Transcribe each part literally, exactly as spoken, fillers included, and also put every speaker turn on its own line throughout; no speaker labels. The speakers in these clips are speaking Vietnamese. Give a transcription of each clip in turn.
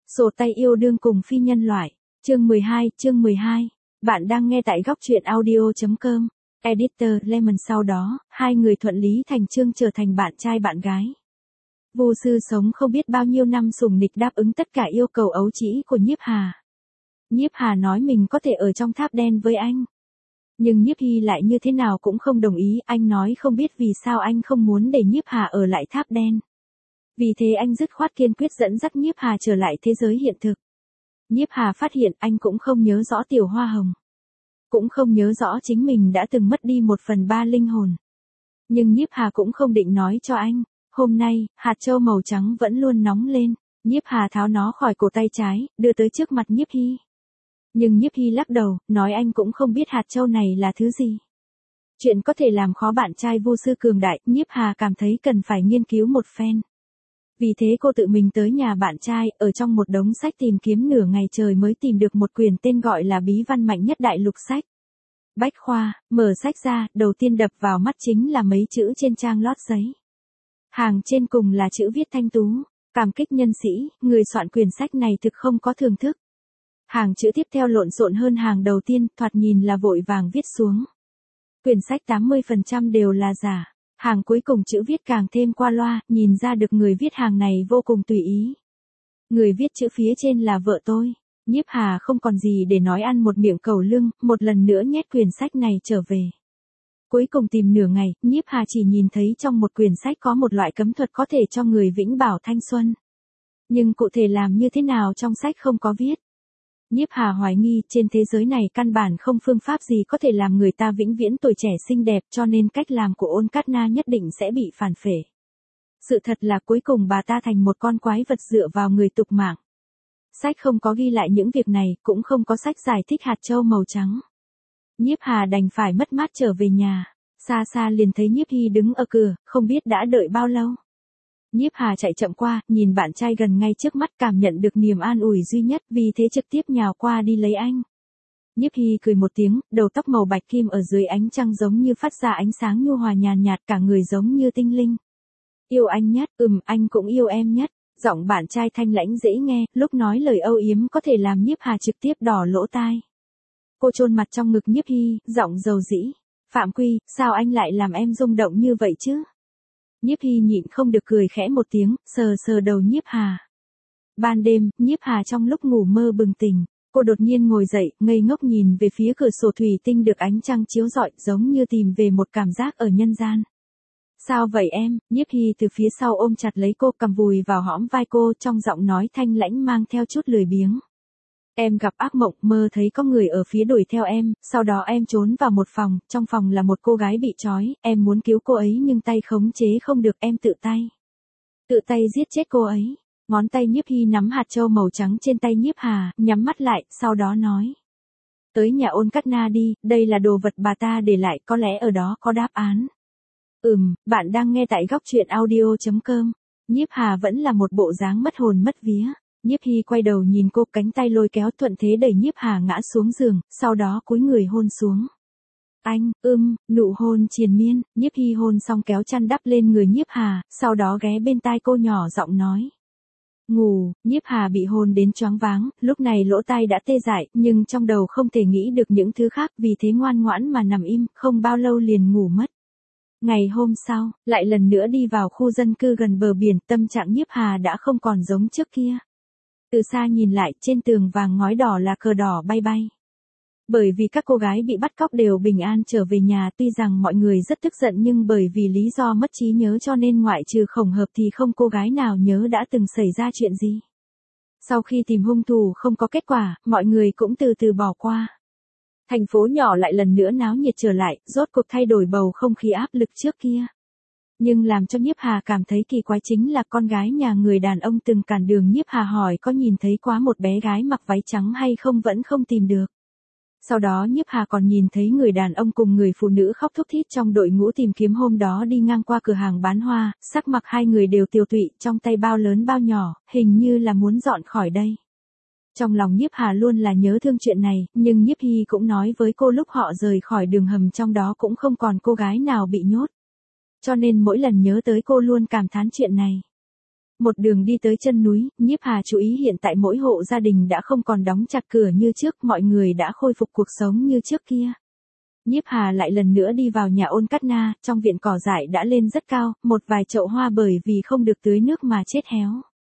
Sổ tay yêu đương cùng phi nhân loại. Chương mười hai, chương mười hai. Bạn đang nghe tại góc truyện audio chấm com. Editor Lemon. Sau đó, hai người thuận lý thành chương trở thành bạn trai bạn gái. Vu Sư sống không biết bao nhiêu năm sủng nịch đáp ứng tất cả yêu cầu ấu trĩ của Nhiếp Hà. Nhiếp Hà nói mình có thể ở trong tháp đen với anh. Nhưng Nhiếp Hy lại như thế nào cũng không đồng ý, anh nói không biết vì sao anh không muốn để Nhiếp Hà ở lại tháp đen. Vì thế anh dứt khoát kiên quyết dẫn dắt Nhiếp Hà trở lại thế giới hiện thực. Nhiếp Hà phát hiện anh cũng không nhớ rõ Tiểu Hoa Hồng. Cũng không nhớ rõ chính mình đã từng mất đi một phần ba linh hồn. Nhưng Nhiếp Hà cũng không định nói cho anh. Hôm nay, hạt châu màu trắng vẫn luôn nóng lên. Nhiếp Hà tháo nó khỏi cổ tay trái, đưa tới trước mặt Nhiếp Hy. Nhưng Nhiếp Hy lắc đầu, nói anh cũng không biết hạt châu này là thứ gì. Chuyện có thể làm khó bạn trai Vu Sư cường đại, Nhiếp Hà cảm thấy cần phải nghiên cứu một phen. Vì thế cô tự mình tới nhà bạn trai, ở trong một đống sách tìm kiếm nửa ngày trời mới tìm được một quyển tên gọi là Bí văn mạnh nhất đại lục sách. Bách khoa, mở sách ra, đầu tiên đập vào mắt chính là mấy chữ trên trang lót giấy. Hàng trên cùng là chữ viết thanh tú, cảm kích nhân sĩ, người soạn quyển sách này thực không có thưởng thức. Hàng chữ tiếp theo lộn xộn hơn hàng đầu tiên, thoạt nhìn là vội vàng viết xuống. Quyển sách tám mươi phần trăm đều là giả. Hàng cuối cùng chữ viết càng thêm qua loa, nhìn ra được người viết hàng này vô cùng tùy ý. Người viết chữ phía trên là vợ tôi. Nhiếp Hà không còn gì để nói, ăn một miệng cẩu lưng, một lần nữa nhét quyển sách này trở về. Cuối cùng tìm nửa ngày, Nhiếp Hà chỉ nhìn thấy trong một quyển sách có một loại cấm thuật có thể cho người vĩnh bảo thanh xuân. Nhưng cụ thể làm như thế nào trong sách không có viết. Nhiếp Hà hoài nghi trên thế giới này căn bản không phương pháp gì có thể làm người ta vĩnh viễn tuổi trẻ xinh đẹp, cho nên cách làm của Ôn Cát Na nhất định sẽ bị phản phệ. Sự thật là cuối cùng bà ta thành một con quái vật dựa vào người tục mạng. Sách không có ghi lại những việc này, cũng không có sách giải thích hạt châu màu trắng. Nhiếp Hà đành phải mất mát trở về nhà, xa xa liền thấy Nhiếp Hy đứng ở cửa, không biết đã đợi bao lâu. Nhiếp Hà chạy chậm qua, nhìn bạn trai gần ngay trước mắt, cảm nhận được niềm an ủi duy nhất, vì thế trực tiếp nhào qua đi lấy anh. Nhiếp Hy cười một tiếng, đầu tóc màu bạch kim ở dưới ánh trăng giống như phát ra ánh sáng nhu hòa nhàn nhạt, cả người giống như tinh linh. Yêu anh nhất, ừm, anh cũng yêu em nhất. Giọng bạn trai thanh lãnh dễ nghe, lúc nói lời âu yếm có thể làm Nhiếp Hà trực tiếp đỏ lỗ tai. Cô chôn mặt trong ngực Nhiếp Hy, giọng dầu dĩ. Phạm Quy, sao anh lại làm em rung động như vậy chứ? Nhiếp Hy nhịn không được cười khẽ một tiếng, sờ sờ đầu Nhiếp Hà. Ban đêm, Nhiếp Hà trong lúc ngủ mơ bừng tỉnh, cô đột nhiên ngồi dậy, ngây ngốc nhìn về phía cửa sổ thủy tinh được ánh trăng chiếu rọi, giống như tìm về một cảm giác ở nhân gian. Sao vậy em? Nhiếp Hy từ phía sau ôm chặt lấy cô, cầm vùi vào hõm vai cô, trong giọng nói thanh lãnh mang theo chút lười biếng. Em gặp ác mộng, mơ thấy có người ở phía đuổi theo em, sau đó em trốn vào một phòng, trong phòng là một cô gái bị trói, em muốn cứu cô ấy nhưng tay khống chế không được, em tự tay. Tự tay giết chết cô ấy. Ngón tay Nhiếp Hy nắm hạt châu màu trắng trên tay Nhiếp Hà, nhắm mắt lại, sau đó nói. Tới nhà Ôn Cát Na đi, đây là đồ vật bà ta để lại, có lẽ ở đó có đáp án. Ừm, bạn đang nghe tại góc truyện audio chấm com. Nhiếp Hà vẫn là một bộ dáng mất hồn mất vía. Nhiếp Hy quay đầu nhìn cô, cánh tay lôi kéo thuận thế đẩy Nhiếp Hà ngã xuống giường, sau đó cúi người hôn xuống. Anh, ưm, nụ hôn triền miên, Nhiếp Hy hôn xong kéo chăn đắp lên người Nhiếp Hà, sau đó ghé bên tai cô nhỏ giọng nói. Ngủ, Nhiếp Hà bị hôn đến choáng váng, lúc này lỗ tai đã tê dại, nhưng trong đầu không thể nghĩ được những thứ khác, vì thế ngoan ngoãn mà nằm im, không bao lâu liền ngủ mất. Ngày hôm sau, lại lần nữa đi vào khu dân cư gần bờ biển, tâm trạng Nhiếp Hà đã không còn giống trước kia. Từ xa nhìn lại, trên tường vàng ngói đỏ là cờ đỏ bay bay. Bởi vì các cô gái bị bắt cóc đều bình an trở về nhà, tuy rằng mọi người rất tức giận nhưng bởi vì lý do mất trí nhớ cho nên ngoại trừ Khổng Hợp thì không cô gái nào nhớ đã từng xảy ra chuyện gì. Sau khi tìm hung thủ không có kết quả, mọi người cũng từ từ bỏ qua. Thành phố nhỏ lại lần nữa náo nhiệt trở lại, rốt cuộc thay đổi bầu không khí áp lực trước kia. Nhưng làm cho Nhiếp Hà cảm thấy kỳ quái chính là con gái nhà người đàn ông từng cản đường Nhiếp Hà hỏi có nhìn thấy quá một bé gái mặc váy trắng hay không vẫn không tìm được. Sau đó Nhiếp Hà còn nhìn thấy người đàn ông cùng người phụ nữ khóc thút thít trong đội ngũ tìm kiếm hôm đó đi ngang qua cửa hàng bán hoa, sắc mặt hai người đều tiều tụy, trong tay bao lớn bao nhỏ, hình như là muốn dọn khỏi đây. Trong lòng Nhiếp Hà luôn là nhớ thương chuyện này, nhưng Nhiếp Hy cũng nói với cô lúc họ rời khỏi đường hầm trong đó cũng không còn cô gái nào bị nhốt. Cho nên mỗi lần nhớ tới cô luôn cảm thán chuyện này. Một đường đi tới chân núi, Nhiếp Hà chú ý hiện tại mỗi hộ gia đình đã không còn đóng chặt cửa như trước, mọi người đã khôi phục cuộc sống như trước kia. Nhiếp Hà lại lần nữa đi vào nhà Ôn Cát Na, trong viện cỏ dại đã lên rất cao, một vài chậu hoa bởi vì không được tưới nước mà chết héo.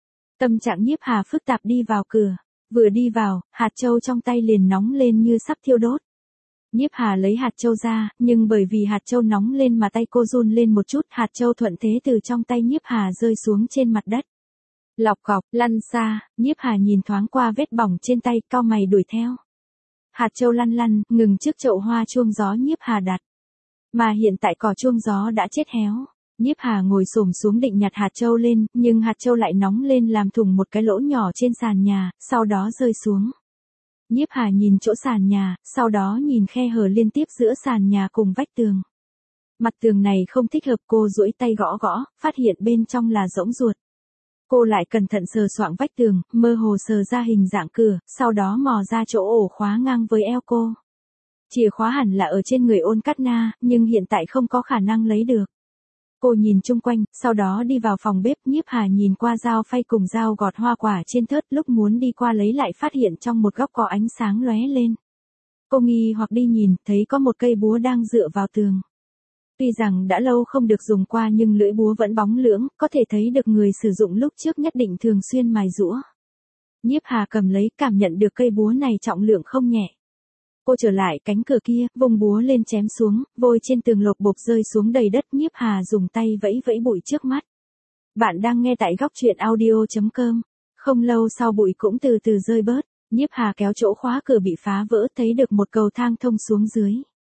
Tâm trạng Nhiếp Hà phức tạp đi vào cửa, vừa đi vào, hạt châu trong tay liền nóng lên như sắp thiêu đốt. Nhiếp Hà lấy hạt châu ra, nhưng bởi vì hạt châu nóng lên mà tay cô run lên một chút, hạt châu thuận thế từ trong tay Nhiếp Hà rơi xuống trên mặt đất. Lọc cọc, lăn xa, Nhiếp Hà nhìn thoáng qua vết bỏng trên tay, cau mày đuổi theo. Hạt châu lăn lăn, ngừng trước chậu hoa chuông gió Nhiếp Hà đặt. Mà hiện tại cỏ chuông gió đã chết héo. Nhiếp Hà ngồi xổm xuống định nhặt hạt châu lên, nhưng hạt châu lại nóng lên làm thủng một cái lỗ nhỏ trên sàn nhà, sau đó rơi xuống. Nhiếp Hà nhìn chỗ sàn nhà, sau đó nhìn khe hở liên tiếp giữa sàn nhà cùng vách tường. Mặt tường này không thích hợp, cô duỗi tay gõ gõ, phát hiện bên trong là rỗng ruột. Cô lại cẩn thận sờ soạng vách tường, mơ hồ sờ ra hình dạng cửa, sau đó mò ra chỗ ổ khóa ngang với eo cô. Chìa khóa hẳn là ở trên người Ôn Cát Na, nhưng hiện tại không có khả năng lấy được. Cô nhìn chung quanh, sau đó đi vào phòng bếp. Nhiếp Hà nhìn qua dao phay cùng dao gọt hoa quả trên thớt, lúc muốn đi qua lấy lại phát hiện trong một góc có ánh sáng lóe lên. Cô nghi hoặc đi nhìn, thấy có một cây búa đang dựa vào tường. Tuy rằng đã lâu không được dùng qua nhưng lưỡi búa vẫn bóng lưỡng, có thể thấy được người sử dụng lúc trước nhất định thường xuyên mài giũa. Nhiếp Hà cầm lấy, cảm nhận được cây búa này trọng lượng không nhẹ. Cô trở lại cánh cửa kia, vung búa lên chém xuống, vôi trên tường lộp bộp rơi xuống đầy đất. Nhiếp Hà dùng tay vẫy vẫy bụi trước mắt. Bạn đang nghe tại góc truyện audio chấm com. Không lâu sau bụi cũng từ từ rơi bớt, Nhiếp Hà kéo chỗ khóa cửa bị phá vỡ, thấy được một cầu thang thông xuống dưới.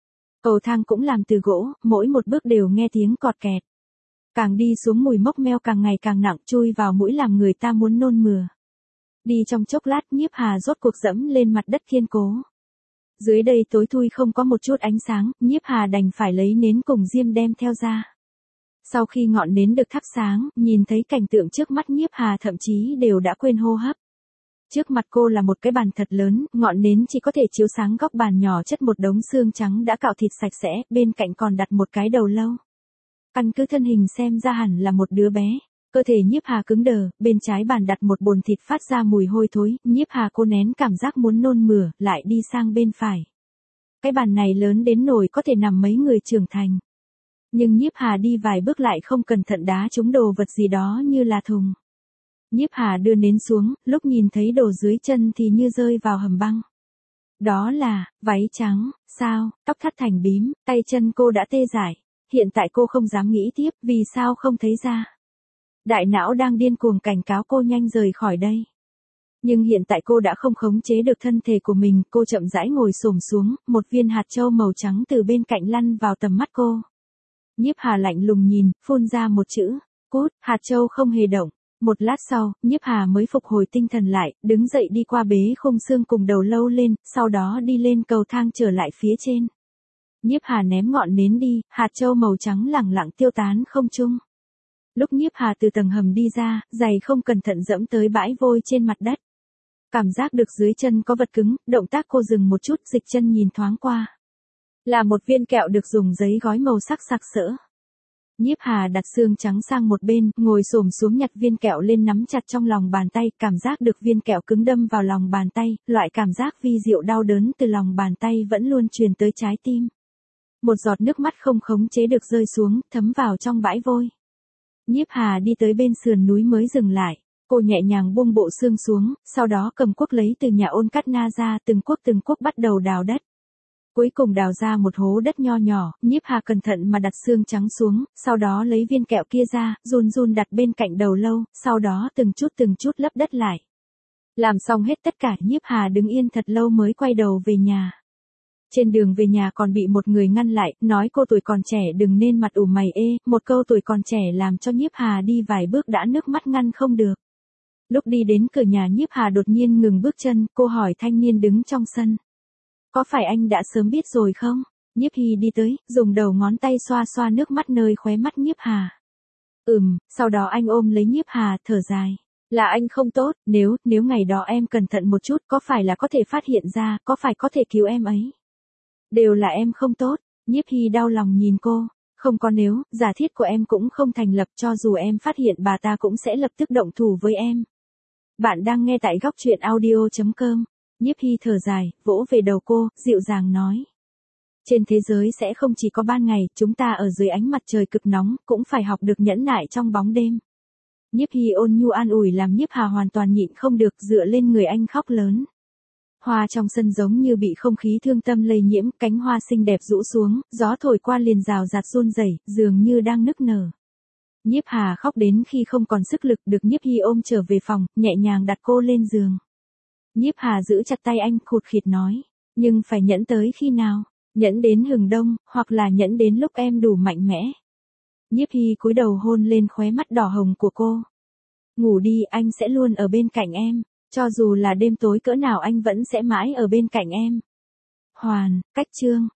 Cầu thang cũng làm từ gỗ, mỗi một bước đều nghe tiếng cọt kẹt. Càng đi xuống mùi mốc meo càng ngày càng nặng, chui vào mũi làm người ta muốn nôn mửa. Đi trong chốc lát, Nhiếp Hà rốt cuộc dẫm lên mặt đất kiên cố. Dưới đây tối thui không có một chút ánh sáng, Nhiếp Hà đành phải lấy nến cùng diêm đem theo ra. Sau khi ngọn nến được thắp sáng, nhìn thấy cảnh tượng trước mắt Nhiếp Hà thậm chí đều đã quên hô hấp. Trước mặt cô là một cái bàn thật lớn, ngọn nến chỉ có thể chiếu sáng góc bàn nhỏ chất một đống xương trắng đã cạo thịt sạch sẽ, bên cạnh còn đặt một cái đầu lâu. Căn cứ thân hình xem ra hẳn là một đứa bé. Cơ thể Nhiếp Hà cứng đờ, bên trái bàn đặt một bồn thịt phát ra mùi hôi thối, Nhiếp Hà cô nén cảm giác muốn nôn mửa, lại đi sang bên phải. Cái bàn này lớn đến nỗi có thể nằm mấy người trưởng thành. Nhưng Nhiếp Hà đi vài bước lại không cẩn thận đá trúng đồ vật gì đó như là thùng. Nhiếp Hà đưa nến xuống, lúc nhìn thấy đồ dưới chân thì như rơi vào hầm băng. Đó là, váy trắng, sao, tóc thắt thành bím, tay chân cô đã tê dại. Hiện tại cô không dám nghĩ tiếp, vì sao không thấy ra. Đại não đang điên cuồng cảnh cáo cô nhanh rời khỏi đây. Nhưng hiện tại cô đã không khống chế được thân thể của mình, cô chậm rãi ngồi xổm xuống, một viên hạt châu màu trắng từ bên cạnh lăn vào tầm mắt cô. Nhiếp Hà lạnh lùng nhìn, phun ra một chữ, cút, hạt châu không hề động. Một lát sau, Nhiếp Hà mới phục hồi tinh thần lại, đứng dậy đi qua bế khung xương cùng đầu lâu lên, sau đó đi lên cầu thang trở lại phía trên. Nhiếp Hà ném ngọn nến đi, hạt châu màu trắng lẳng lặng tiêu tán không trung. Lúc Nhiếp Hà từ tầng hầm đi ra, giày không cẩn thận dẫm tới bãi vôi trên mặt đất. Cảm giác được dưới chân có vật cứng, động tác cô dừng một chút, dịch chân nhìn thoáng qua. Là một viên kẹo được dùng giấy gói màu sắc sặc sỡ. Nhiếp Hà đặt xương trắng sang một bên, ngồi xổm xuống nhặt viên kẹo lên nắm chặt trong lòng bàn tay, cảm giác được viên kẹo cứng đâm vào lòng bàn tay, loại cảm giác vi diệu đau đớn từ lòng bàn tay vẫn luôn truyền tới trái tim. Một giọt nước mắt không khống chế được rơi xuống, thấm vào trong bãi vôi. Nhiếp Hà đi tới bên sườn núi mới dừng lại, cô nhẹ nhàng buông bộ xương xuống, sau đó cầm cuốc lấy từ nhà Ôn Cát Na ra, từng cuốc từng cuốc bắt đầu đào đất. Cuối cùng đào ra một hố đất nho nhỏ, Nhiếp Hà cẩn thận mà đặt xương trắng xuống, sau đó lấy viên kẹo kia ra, run run đặt bên cạnh đầu lâu, sau đó từng chút từng chút lấp đất lại. Làm xong hết tất cả, Nhiếp Hà đứng yên thật lâu mới quay đầu về nhà. Trên đường về nhà còn bị một người ngăn lại, nói cô tuổi còn trẻ đừng nên mặt ủ mày ê, một câu tuổi còn trẻ làm cho Nhiếp Hà đi vài bước đã nước mắt ngăn không được. Lúc đi đến cửa nhà Nhiếp Hà đột nhiên ngừng bước chân, cô hỏi thanh niên đứng trong sân. Có phải anh đã sớm biết rồi không? Nhiếp Hy đi tới, dùng đầu ngón tay xoa xoa nước mắt nơi khóe mắt Nhiếp Hà. Ừm, sau đó anh ôm lấy Nhiếp Hà, thở dài. Là anh không tốt, nếu, nếu ngày đó em cẩn thận một chút, có phải là có thể phát hiện ra, có phải có thể cứu em ấy? Đều là em không tốt, Nhiếp Hy đau lòng nhìn cô. Không có nếu, giả thiết của em cũng không thành lập, cho dù em phát hiện bà ta cũng sẽ lập tức động thủ với em. Bạn đang nghe tại góc truyện audio.com. Nhiếp Hy thở dài, vỗ về đầu cô, dịu dàng nói. Trên thế giới sẽ không chỉ có ban ngày, chúng ta ở dưới ánh mặt trời cực nóng, cũng phải học được nhẫn nại trong bóng đêm. Nhiếp Hy ôn nhu an ủi làm Nhiếp Hà hoàn toàn nhịn không được, dựa lên người anh khóc lớn. Hoa trong sân giống như bị không khí thương tâm lây nhiễm, cánh hoa xinh đẹp rũ xuống, gió thổi qua liền rào rạt run rẩy, dường như đang nức nở. Nhiếp Hà khóc đến khi không còn sức lực, được Nhiếp Hy ôm trở về phòng, nhẹ nhàng đặt cô lên giường. Nhiếp Hà giữ chặt tay anh, khụt khịt nói, nhưng phải nhẫn tới khi nào? Nhẫn đến hừng đông, hoặc là nhẫn đến lúc em đủ mạnh mẽ. Nhiếp Hy cúi đầu hôn lên khóe mắt đỏ hồng của cô. Ngủ đi, anh sẽ luôn ở bên cạnh em. Cho dù là đêm tối cỡ nào anh vẫn sẽ mãi ở bên cạnh em. Hoàn, cách chương.